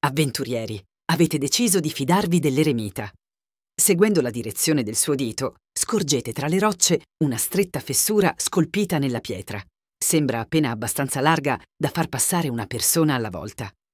Avventurieri, avete deciso di fidarvi dell'eremita. Seguendo la direzione del suo dito, scorgete tra le rocce una stretta fessura scolpita nella pietra. Sembra appena abbastanza larga da far passare una persona alla volta.